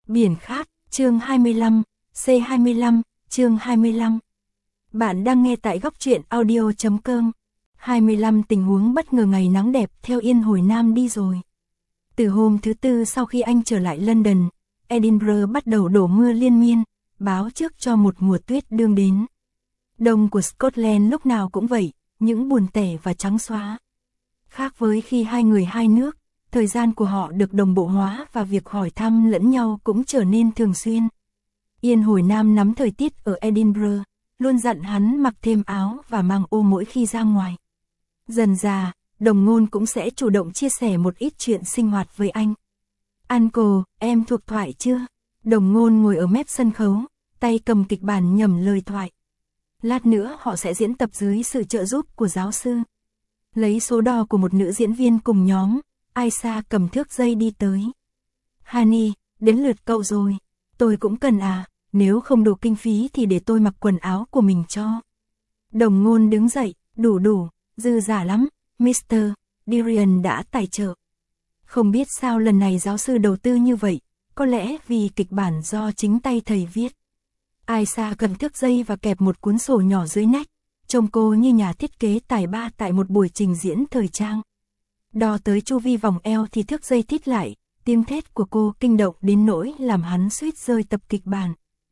Biển khát, chương 25, C25, chương 25. Bạn đang nghe tại góc truyện audio.com. 25 tình huống bất ngờ ngày nắng đẹp theo Yên hồi Nam đi rồi. Từ hôm thứ Tư sau khi anh trở lại London, Edinburgh bắt đầu đổ mưa liên miên, báo trước cho một mùa tuyết đương đến. Đông của Scotland lúc nào cũng vậy, những buồn tẻ và trắng xóa. Khác với khi hai người hai nước, thời gian của họ được đồng bộ hóa và việc hỏi thăm lẫn nhau cũng trở nên thường xuyên. Yên hồi Nam nắm thời tiết ở Edinburgh, luôn dặn hắn mặc thêm áo và mang ô mỗi khi ra ngoài. Dần dà, Đồng Ngôn cũng sẽ chủ động chia sẻ một ít chuyện sinh hoạt với anh. Uncle, em thuộc thoại chưa? Đồng Ngôn ngồi ở mép sân khấu, tay cầm kịch bản nhẩm lời thoại. Lát nữa họ sẽ diễn tập dưới sự trợ giúp của giáo sư. Lấy số đo của một nữ diễn viên cùng nhóm, Aisha cầm thước dây đi tới. Honey, đến lượt cậu rồi. Tôi cũng cần à, nếu không đủ kinh phí thì để tôi mặc quần áo của mình cho. Đồng Ngôn đứng dậy, đủ, dư giả lắm, Mr. Dirian đã tài trợ. Không biết sao lần này giáo sư đầu tư như vậy, có lẽ vì kịch bản do chính tay thầy viết. Aisha cầm thước dây và kẹp một cuốn sổ nhỏ dưới nách, trông cô như nhà thiết kế tài ba tại một buổi trình diễn thời trang. Đo tới chu vi vòng eo thì thước dây thít lại, tiếng thét của cô kinh động đến nỗi làm hắn suýt rơi tập kịch bản.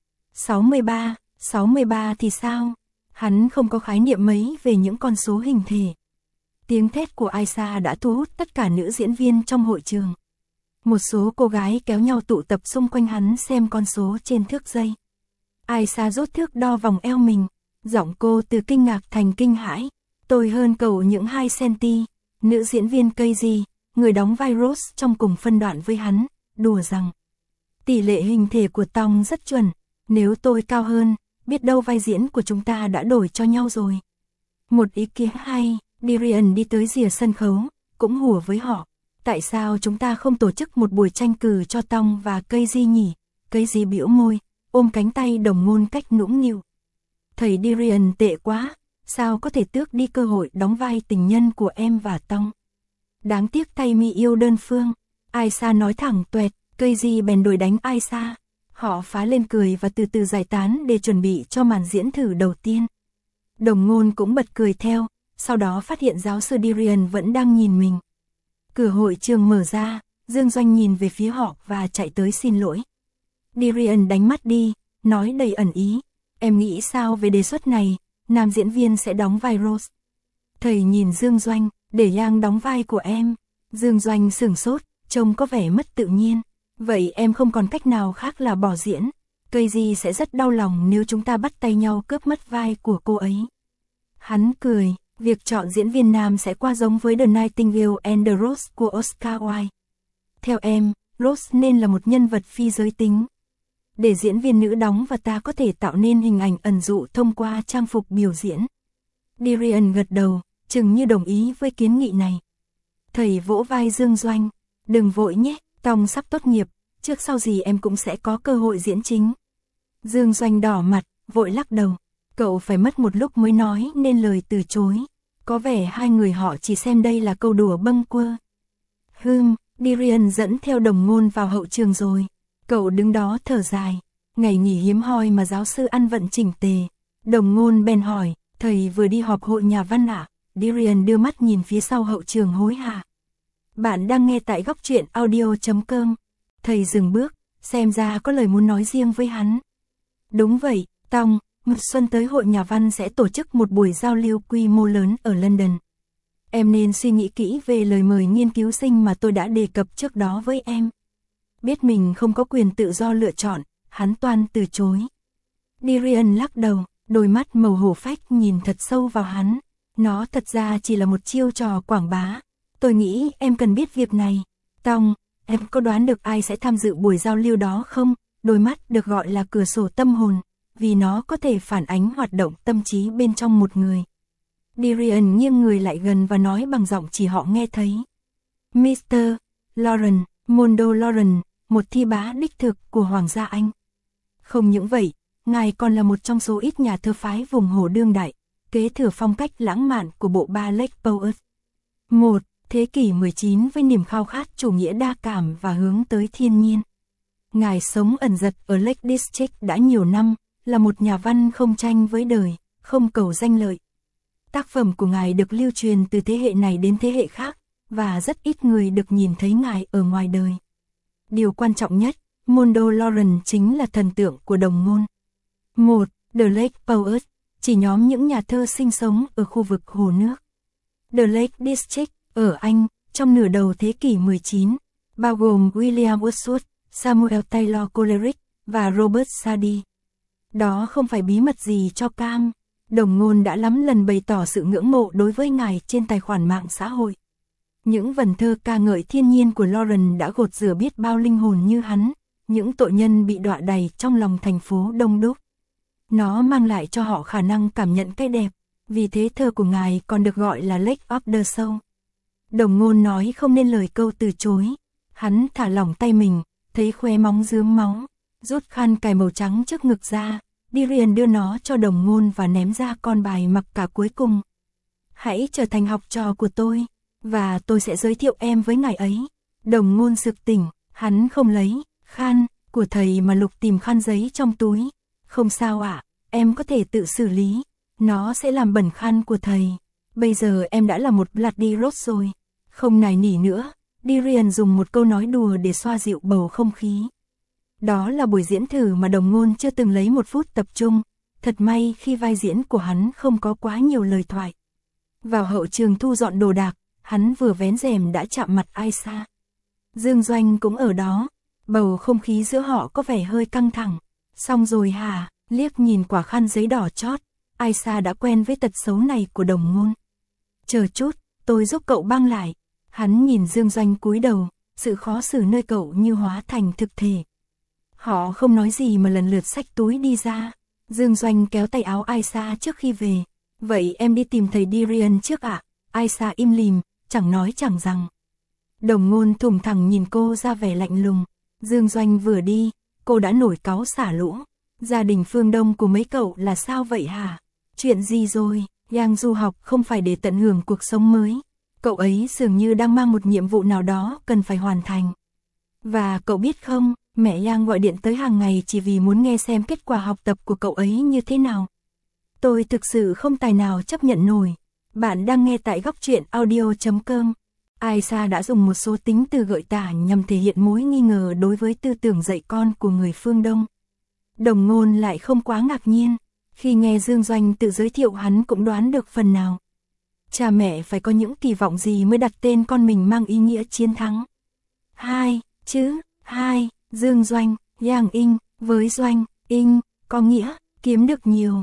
63 thì sao? Hắn không có khái niệm mấy về những con số hình thể. Tiếng thét của Aisha đã thu hút tất cả nữ diễn viên trong hội trường. Một số cô gái kéo nhau tụ tập xung quanh hắn xem con số trên thước dây. Aisha rút thước đo vòng eo mình, giọng cô từ kinh ngạc thành kinh hãi. Tôi hơn cậu những 2 cm. Nữ diễn viên Casey, người đóng vai Rose trong cùng phân đoạn với hắn, đùa rằng tỷ lệ hình thể của Tong rất chuẩn, nếu tôi cao hơn, biết đâu vai diễn của chúng ta đã đổi cho nhau rồi. Một ý kiến hay, Dirian đi tới rìa sân khấu, cũng hùa với họ. Tại sao chúng ta không tổ chức một buổi tranh cử cho Tong và Casey nhỉ? Casey bĩu môi, ôm cánh tay Đồng Ngôn cách nũng nịu. Thầy Dirian tệ quá, sao có thể tước đi cơ hội đóng vai tình nhân của em và Tong. Đáng tiếc thay mi yêu đơn phương. Aisha nói thẳng tuẹt, Casey bèn đuổi đánh Aisha. Họ phá lên cười và từ từ giải tán để chuẩn bị cho màn diễn thử đầu tiên. Đồng Ngôn cũng bật cười theo, sau đó phát hiện giáo sư Dirian vẫn đang nhìn mình. Cửa hội trường mở ra, Dương Doanh nhìn về phía họ và chạy tới xin lỗi. Dirian đánh mắt đi, nói đầy ẩn ý. Em nghĩ sao về đề xuất này, nam diễn viên sẽ đóng vai Rose. Thầy nhìn Dương Doanh, để Yang đóng vai của em. Dương Doanh sửng sốt, trông có vẻ mất tự nhiên. Vậy em không còn cách nào khác là bỏ diễn. Casey sẽ rất đau lòng nếu chúng ta bắt tay nhau cướp mất vai của cô ấy. Hắn cười, việc chọn diễn viên nam sẽ qua giống với The Nightingale and the Rose của Oscar Wilde. Theo em, Rose nên là một nhân vật phi giới tính. Để diễn viên nữ đóng và ta có thể tạo nên hình ảnh ẩn dụ thông qua trang phục biểu diễn. Dirian gật đầu, chừng như đồng ý với kiến nghị này. Thầy vỗ vai Dương Doanh, đừng vội nhé, Tong sắp tốt nghiệp, trước sau gì em cũng sẽ có cơ hội diễn chính. Dương Doanh đỏ mặt, vội lắc đầu, cậu phải mất một lúc mới nói nên lời từ chối. Có vẻ hai người họ chỉ xem đây là câu đùa bâng quơ. Dirian dẫn theo Đồng Ngôn vào hậu trường rồi. Cậu đứng đó thở dài, ngày nghỉ hiếm hoi mà giáo sư ăn vận chỉnh tề. Đồng Ngôn bèn hỏi, thầy vừa đi họp hội nhà văn ạ? Dirian đưa mắt nhìn phía sau hậu trường hối hả. Bạn đang nghe tại góc truyện audio.com. Thầy dừng bước, xem ra có lời muốn nói riêng với hắn. Đúng vậy, Tong, một xuân tới hội nhà văn sẽ tổ chức một buổi giao lưu quy mô lớn ở London. Em nên suy nghĩ kỹ về lời mời nghiên cứu sinh mà tôi đã đề cập trước đó với em. Biết mình không có quyền tự do lựa chọn, hắn toan từ chối. Dirian lắc đầu, đôi mắt màu hổ phách nhìn thật sâu vào hắn. Nó thật ra chỉ là một chiêu trò quảng bá. Tôi nghĩ em cần biết việc này. Tong, em có đoán được ai sẽ tham dự buổi giao lưu đó không? Đôi mắt được gọi là cửa sổ tâm hồn, vì nó có thể phản ánh hoạt động tâm trí bên trong một người. Dirian nghiêng người lại gần và nói bằng giọng chỉ họ nghe thấy. Mr. Lawrence, Mondo Lawrence, một thi bá đích thực của Hoàng gia Anh. Không những vậy, ngài còn là một trong số ít nhà thơ phái vùng hồ đương đại, kế thừa phong cách lãng mạn của bộ Ballet Poets. Một thế kỷ 19 với niềm khao khát chủ nghĩa đa cảm và hướng tới thiên nhiên. Ngài sống ẩn dật ở Lake District đã nhiều năm, là một nhà văn không tranh với đời, không cầu danh lợi. Tác phẩm của Ngài được lưu truyền từ thế hệ này đến thế hệ khác, và rất ít người được nhìn thấy Ngài ở ngoài đời. Điều quan trọng nhất, Mondo Lauren chính là thần tượng của đồng ngôn. 1. The Lake Poets, chỉ nhóm những nhà thơ sinh sống ở khu vực hồ nước. The Lake District, ở Anh, trong nửa đầu thế kỷ 19, bao gồm William Wordsworth, Samuel Taylor Coleridge, và Robert Sadie. Đó không phải bí mật gì cho Cam. Đồng ngôn đã lắm lần bày tỏ sự ngưỡng mộ đối với Ngài trên tài khoản mạng xã hội. Những vần thơ ca ngợi thiên nhiên của Lauren đã gột rửa biết bao linh hồn như hắn, những tội nhân bị đọa đầy trong lòng thành phố đông đúc. Nó mang lại cho họ khả năng cảm nhận cái đẹp, vì thế thơ của Ngài còn được gọi là Lake of the Soul. Đồng ngôn nói không nên lời câu từ chối. Hắn thả lỏng tay mình, thấy khóe móng rướm máu, rút khăn cài màu trắng trước ngực ra. Dirian đưa nó cho đồng ngôn và ném ra con bài mặc cả cuối cùng. Hãy trở thành học trò của tôi, và tôi sẽ giới thiệu em với ngài ấy. Đồng ngôn sực tỉnh, hắn không lấy khăn của thầy mà lục tìm khăn giấy trong túi. Không sao ạ, em có thể tự xử lý, nó sẽ làm bẩn khăn của thầy. Bây giờ em đã là một Bloody Rose rồi. Không nài nỉ nữa, Dirian dùng một câu nói đùa để xoa dịu bầu không khí. Đó là buổi diễn thử mà đồng ngôn chưa từng lấy một phút tập trung, thật may khi vai diễn của hắn không có quá nhiều lời thoại. Vào hậu trường thu dọn đồ đạc, hắn vừa vén rèm đã chạm mặt Aisha. Dương Doanh cũng ở đó, bầu không khí giữa họ có vẻ hơi căng thẳng. Xong rồi hả, liếc nhìn quả khăn giấy đỏ chót, Aisha đã quen với tật xấu này của đồng ngôn. Chờ chút, tôi giúp cậu băng lại. Hắn nhìn Dương Doanh cúi đầu, sự khó xử nơi cậu như hóa thành thực thể. Họ không nói gì mà lần lượt xách túi đi ra. Dương Doanh kéo tay áo Aisha trước khi về. Vậy em đi tìm thầy Dirian trước ạ? Aisha im lìm, chẳng nói chẳng rằng. Đồng ngôn thùng thẳng nhìn cô ra vẻ lạnh lùng. Dương Doanh vừa đi, cô đã nổi cáu xả lũ. Gia đình phương Đông của mấy cậu là sao vậy hả? Chuyện gì rồi? Yang du học không phải để tận hưởng cuộc sống mới. Cậu ấy dường như đang mang một nhiệm vụ nào đó cần phải hoàn thành. Và cậu biết không, mẹ Yang gọi điện tới hàng ngày chỉ vì muốn nghe xem kết quả học tập của cậu ấy như thế nào. Tôi thực sự không tài nào chấp nhận nổi. Bạn đang nghe tại góc truyện audio.com. Aisha đã dùng một số tính từ gợi tả nhằm thể hiện mối nghi ngờ đối với tư tưởng dạy con của người phương Đông. Đồng ngôn lại không quá ngạc nhiên. Khi nghe Dương Doanh tự giới thiệu hắn cũng đoán được phần nào. Cha mẹ phải có những kỳ vọng gì mới đặt tên con mình mang ý nghĩa chiến thắng. Hai, Dương Doanh, Yang In, với Doanh, In, có nghĩa, kiếm được nhiều,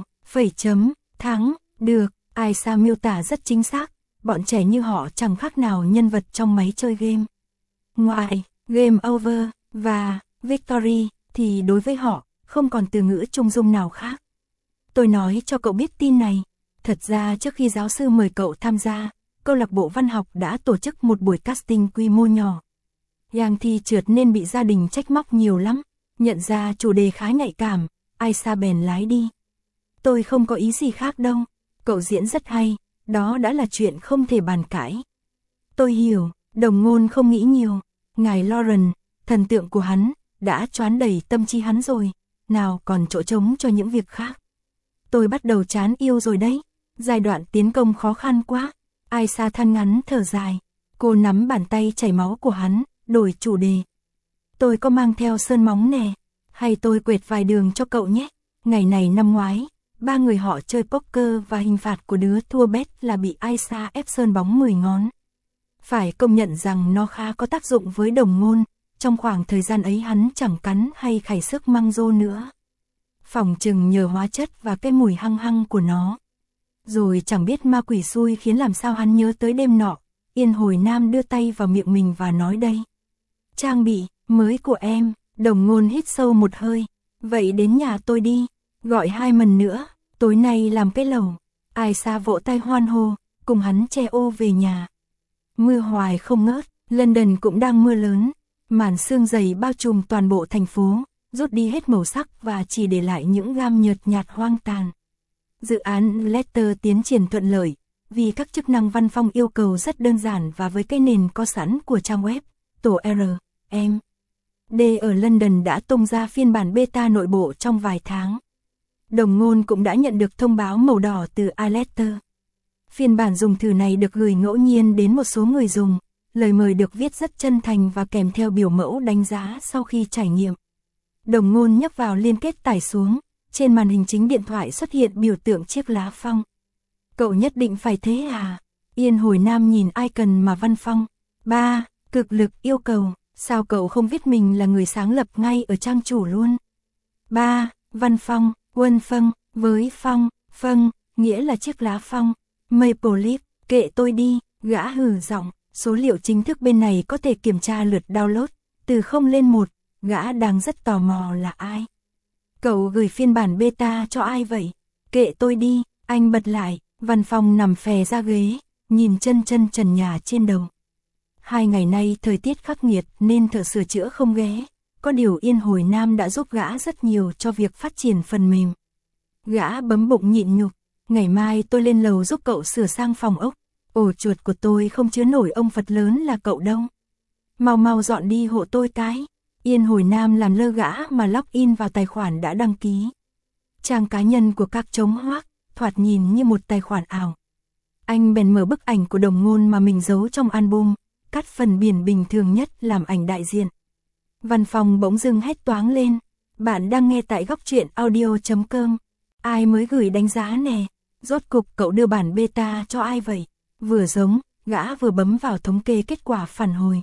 thắng, được. Aisha miêu tả rất chính xác, bọn trẻ như họ chẳng khác nào nhân vật trong máy chơi game. Ngoài Game Over và Victory thì đối với họ, không còn từ ngữ trung dung nào khác. Tôi nói cho cậu biết tin này. Thật ra trước khi giáo sư mời cậu tham gia, câu lạc bộ văn học đã tổ chức một buổi casting quy mô nhỏ. Yang thi trượt nên bị gia đình trách móc nhiều lắm. Nhận ra chủ đề khá nhạy cảm, Aisha bèn lái đi. Tôi không có ý gì khác đâu. Cậu diễn rất hay, đó đã là chuyện không thể bàn cãi. Tôi hiểu, đồng ngôn không nghĩ nhiều. Ngài Lauren, thần tượng của hắn, đã choán đầy tâm trí hắn rồi. Nào còn chỗ trống cho những việc khác. Tôi bắt đầu chán yêu rồi đấy. Giai đoạn tiến công khó khăn quá. Aisha than ngắn thở dài. Cô nắm bàn tay chảy máu của hắn, đổi chủ đề. Tôi có mang theo sơn móng nè. Hay tôi quệt vài đường cho cậu nhé. Ngày này năm ngoái, 3 người họ chơi poker và hình phạt của đứa thua bet là bị Aisha ép sơn bóng 10 ngón. Phải công nhận rằng nó khá có tác dụng với đồng ngôn. Trong khoảng thời gian ấy hắn chẳng cắn hay khảy sức măng rô nữa. Phỏng chừng nhờ hóa chất và cái mùi hăng hăng của nó. Rồi chẳng biết ma quỷ xui khiến làm sao hắn nhớ tới đêm nọ. Yên Hồi Nam đưa tay vào miệng mình và nói đây. Trang bị mới của em. Đồng ngôn hít sâu một hơi. Vậy đến nhà tôi đi. Gọi 2 mần nữa. Tối nay làm cái lẩu. Aisha vỗ tay hoan hô. Cùng hắn che ô về nhà. Mưa hoài không ngớt. London cũng đang mưa lớn. Màn sương dày bao trùm toàn bộ thành phố. Rút đi hết màu sắc và chỉ để lại những gam nhợt nhạt hoang tàn. Dự án Letter tiến triển thuận lợi, vì các chức năng văn phòng yêu cầu rất đơn giản và với cái nền có sẵn của trang web, tổ R, M. D ở London đã tung ra phiên bản beta nội bộ trong vài tháng. Đồng Ngôn cũng đã nhận được thông báo màu đỏ từ iLetter. Phiên bản dùng thử này được gửi ngẫu nhiên đến một số người dùng, lời mời được viết rất chân thành và kèm theo biểu mẫu đánh giá sau khi trải nghiệm. Đồng Ngôn nhấp vào liên kết tải xuống, trên màn hình chính điện thoại xuất hiện biểu tượng chiếc lá phong. Cậu nhất định phải thế à? Yên Hồi Nam nhìn icon mà Văn Phong. 3. Cực lực yêu cầu, sao cậu không viết mình là người sáng lập ngay ở trang chủ luôn? 3. Văn Phong, Quân Phong, với phong, phong, nghĩa là chiếc lá phong. Maple Leaf, kệ tôi đi, gã hừ giọng, số liệu chính thức bên này có thể kiểm tra lượt download, từ 0 lên 1, gã đang rất tò mò là ai. Cậu gửi phiên bản beta cho ai vậy? Kệ tôi đi, anh bật lại, Văn Phong nằm phè ra ghế, nhìn chân trần nhà trên đầu. 2 ngày nay thời tiết khắc nghiệt nên thợ sửa chữa không ghé, có điều Yên Hồi Nam đã giúp gã rất nhiều cho việc phát triển phần mềm. Gã bấm bụng nhịn nhục, ngày mai tôi lên lầu giúp cậu sửa sang phòng ốc, ổ chuột của tôi không chứa nổi ông Phật lớn là cậu đâu. Mau dọn đi hộ tôi cái. Yên Hồi Nam làm lơ gã mà login vào tài khoản đã đăng ký. Trang cá nhân của các chống hoác, thoạt nhìn như một tài khoản ảo. Anh bèn mở bức ảnh của Đồng Ngôn mà mình giấu trong album, cắt phần biển bình thường nhất làm ảnh đại diện. Văn Phòng bỗng dưng hét toáng lên. Bạn đang nghe tại góc truyện audio.com. Ai mới gửi đánh giá nè? Rốt cục cậu đưa bản beta cho ai vậy? Vừa giống, gã vừa bấm vào thống kê kết quả phản hồi.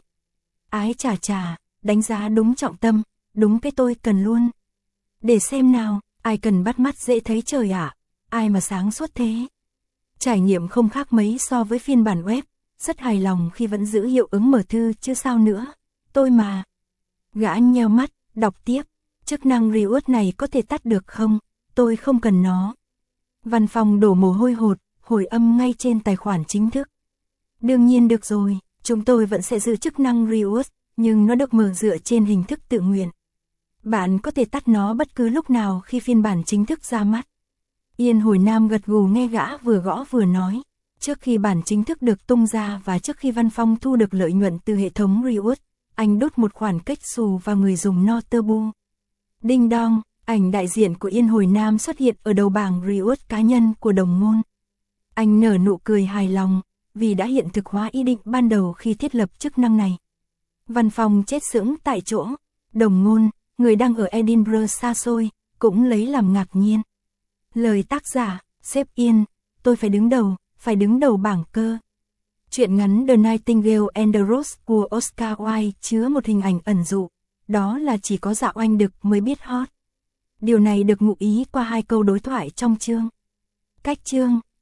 Ái chà, đánh giá đúng trọng tâm, đúng cái tôi cần luôn. Để xem nào, ai cần bắt mắt dễ thấy trời ạ, ai mà sáng suốt thế. Trải nghiệm không khác mấy so với phiên bản web, rất hài lòng khi vẫn giữ hiệu ứng mở thư chứ sao nữa, tôi mà. Gã nheo mắt, đọc tiếp, chức năng reward này có thể tắt được không, tôi không cần nó. Văn Phòng đổ mồ hôi hột, hồi âm ngay trên tài khoản chính thức. Đương nhiên được rồi, chúng tôi vẫn sẽ giữ chức năng reward, nhưng nó được mở dựa trên hình thức tự nguyện. Bạn có thể tắt nó bất cứ lúc nào khi phiên bản chính thức ra mắt. Yên Hồi Nam gật gù nghe gã vừa gõ vừa nói. Trước khi bản chính thức được tung ra và trước khi Văn Phong thu được lợi nhuận từ hệ thống reward, anh đốt một khoản kếch xù vào người dùng Noterbu. Đinh đong, ảnh đại diện của Yên Hồi Nam xuất hiện ở đầu bảng reward cá nhân của Đồng Ngôn. Anh nở nụ cười hài lòng, vì đã hiện thực hóa ý định ban đầu khi thiết lập chức năng này. Văn Phong chết sững tại chỗ. Đồng Ngôn, người đang ở Edinburgh xa xôi, cũng lấy làm ngạc nhiên. Lời tác giả, sếp Yên, tôi phải đứng đầu bảng cơ. Truyện ngắn The Nightingale and the Rose của Oscar Wilde chứa một hình ảnh ẩn dụ, đó là chỉ có Dạ Oanh Đực mới biết hot. Điều này được ngụ ý qua 2 câu đối thoại trong chương. Cách chương